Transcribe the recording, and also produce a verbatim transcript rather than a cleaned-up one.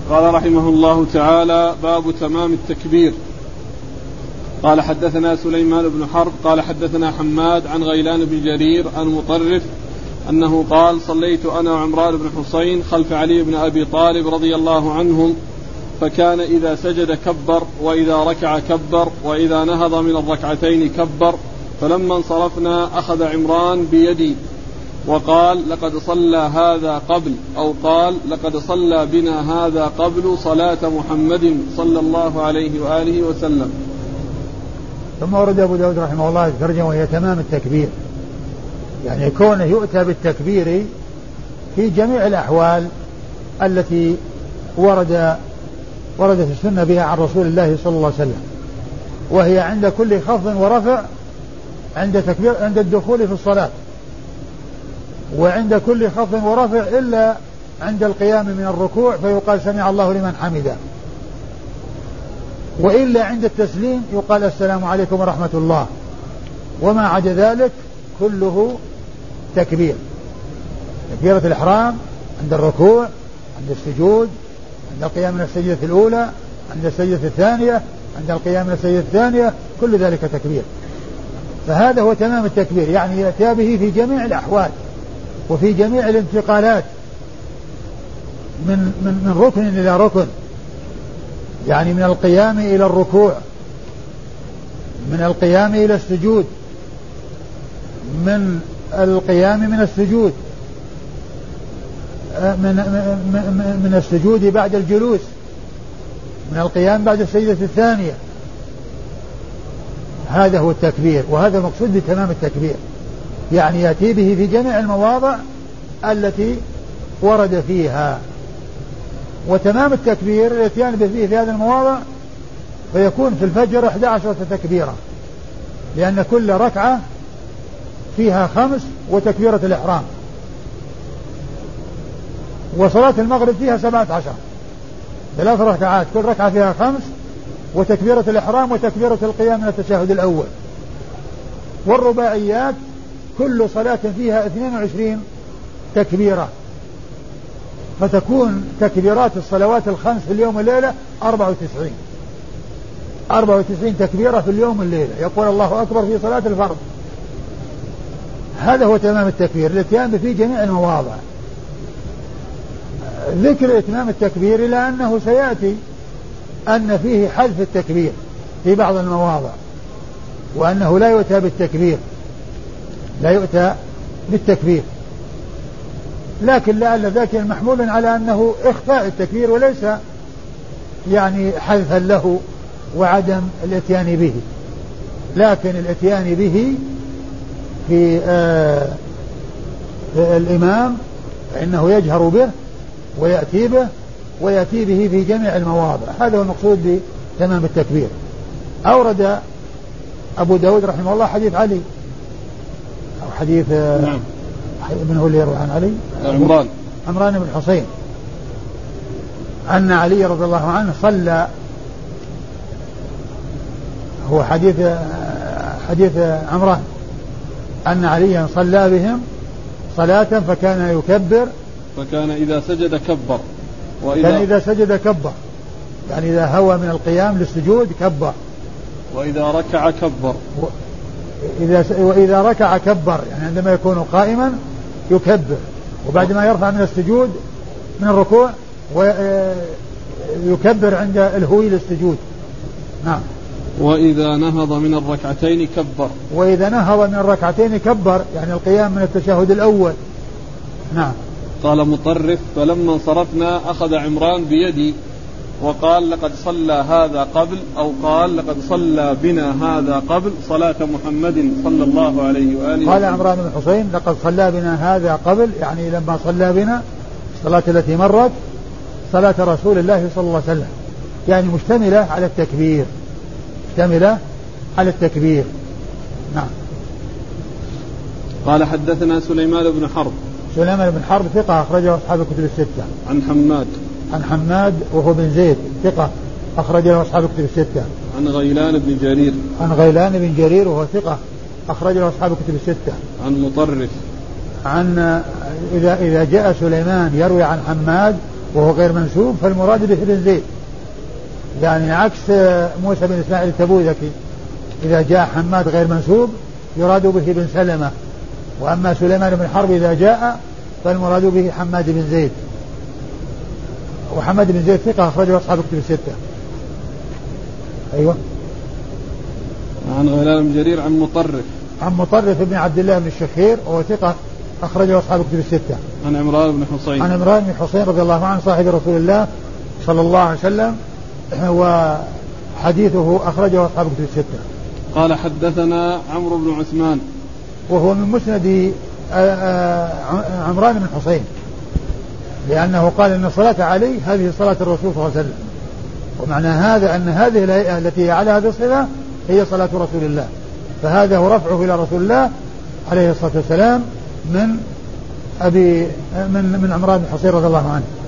قال رحمه الله تعالى: باب تمام التكبير. قال حدثنا سليمان بن حرب قال حدثنا حماد عن غيلان بن جرير عن مطرف أنه قال: صليت أنا وعمران بن حسين خلف علي بن أبي طالب رضي الله عنهم، فكان إذا سجد كبر، وإذا ركع كبر، وإذا نهض من الركعتين كبر، فلما انصرفنا أخذ عمران بيدي وقال: لقد صلى هذا قبل، أو قال: لقد صلى بنا هذا قبل صلاة محمد صلى الله عليه وآله وسلم. ثم ورد أبو داود رحمه الله الترجمة وهي تمام التكبير، يعني كونه يؤتى بالتكبير في جميع الأحوال التي ورد وردت السنة بها عن رسول الله صلى الله عليه وسلم، وهي عند كل خفض ورفع، عند تكبير عند الدخول في الصلاة، وعند كل خفض ورفع إلا عند القيام من الركوع فيقال: سمع الله لمن حمده، وإلا عند التسليم يقال: السلام عليكم ورحمة الله. وما عدا ذلك كله تكبير. تكبيرة الإحرام عند الركوع، عند السجود، عند القيام من السجدة الأولى، عند السجدة الثانية، عند القيام من السجدة الثانية، كل ذلك تكبير. فهذا هو تمام التكبير، يعني يأتي به في جميع الأحوال وفي جميع الانتقالات من, من, من ركن إلى ركن، يعني من القيام إلى الركوع، من القيام إلى السجود، من القيام من السجود، من, من, من السجود بعد الجلوس، من القيام بعد السجدة الثانية. هذا هو التكبير، وهذا المقصود بتمام التكبير، يعني يأتي به في جميع المواضع التي ورد فيها. وتمام التكبير الاتيان به في هذه المواضع فيكون في الفجر إحدى عشرة تكبيرة، لأن كل ركعة فيها خمس وتكبيرة الإحرام. وصلاة المغرب فيها سبعة عشر، ثلاث ركعات كل ركعة فيها خمس وتكبيرة الإحرام وتكبيرة القيام من التشهد الأول. والرباعيات كل صلاة فيها اثنين وعشرين تكبيرة، فتكون تكبيرات الصلوات الخمس في اليوم والليلة أربعة وتسعين أربعة وتسعين تكبيرة في اليوم والليلة. يقول الله أكبر في صلاة الفرض. هذا هو تمام التكبير الاتيان في جميع المواضع. ذكر إتمام التكبير إلى أنه سيأتي أن فيه حذف التكبير في بعض المواضع، وأنه لا يؤتى بالتكبير لا يؤتى بالتكبير لكن لعل ذاك محمول على أنه إخفاء التكبير وليس يعني حذفا له وعدم الاتيان به، لكن الاتيان به في آه الإمام فإنه يجهر به ويأتي به ويأتي به في جميع المواضع. هذا هو المقصود بتمام التكبير. أورد أبو داود رحمه الله حديث علي أو حديث نعم. من هو اللي يروي عن علي؟ عمران عمران بن حسين أن علي رضي الله عنه صلى، هو حديث حديث عمران أن عليا صلى بهم صلاة فكان يكبر، فكان إذا سجد كبر، وإذا كان إذا سجد كبر، يعني إذا هوى من القيام للسجود كبر، وإذا ركع كبر، إذا وإذا ركع كبر، يعني عندما يكون قائما يكبر، وبعد ما يرفع من السجود من الركوع ويكبر عند الهوي للسجود. نعم. وإذا نهض من الركعتين كبر، وإذا نهض من الركعتين كبر، يعني القيام من التشهد الأول. نعم. قال مطرف: فلما انصرفنا أخذ عمران بيدي وقال: لقد صلى هذا قبل، أو قال: لقد صلى بنا هذا قبل صلاة محمد صلى الله عليه وآله. قال عمران بن حسين: لقد صلى بنا هذا قبل، يعني لما صلى بنا الصلاة التي مرت صلاة رسول الله صلى الله عليه وسلم، يعني مشتملة على التكبير، مشتملة على التكبير. نعم. قال حدثنا سليمان بن حرب. سليمان بن حرب ثقة أخرجه أصحاب الكتب الستة. عن حماد. عن حماد وهو بن زيد ثقة أخرج له أصحاب الكتب الستة. عن غيلان بن جرير. عن غيلان بن جرير وهو ثقة أخرج له أصحاب الكتب الستة. عن مطرف. عن إذا إذا جاء سليمان يروي عن حماد وهو غير منسوب فالمراد به ابن زيد، يعني عكس موسى بن إسماعيل التبوذكي إذا جاء حماد غير منسوب يراد به بن سلمة، وأما سليمان بن حرب إذا جاء فالمراد به حماد بن زيد. وحماد بن زيد ثقة أخرجه أصحاب الكتب الستة. أيوة. عن غيلان بن جرير عن مطرف عن مطرف بن عبد الله بن الشخير وهو ثقة أخرجه أصحاب الكتب الستة. عن عمران بن حصين عن عمران بن حصين رضي الله عنه صاحب رسول الله صلى الله عليه وسلم، وحديثه أخرجه أصحاب الكتب الستة. قال حدثنا عمرو بن عثمان وهو من مسند عمران بن حصين، لأنه قال إن الصلاة عليه هذه صلاة الرسول صلى الله عليه وسلم، ومعنى هذا أن هذه الهيئة التي هي على هذه الصلة هي صلاة رسول الله، فهذا هو رفعه إلى رسول الله عليه الصلاة والسلام من أبي من من عمران بن حصين رضي الله عنه.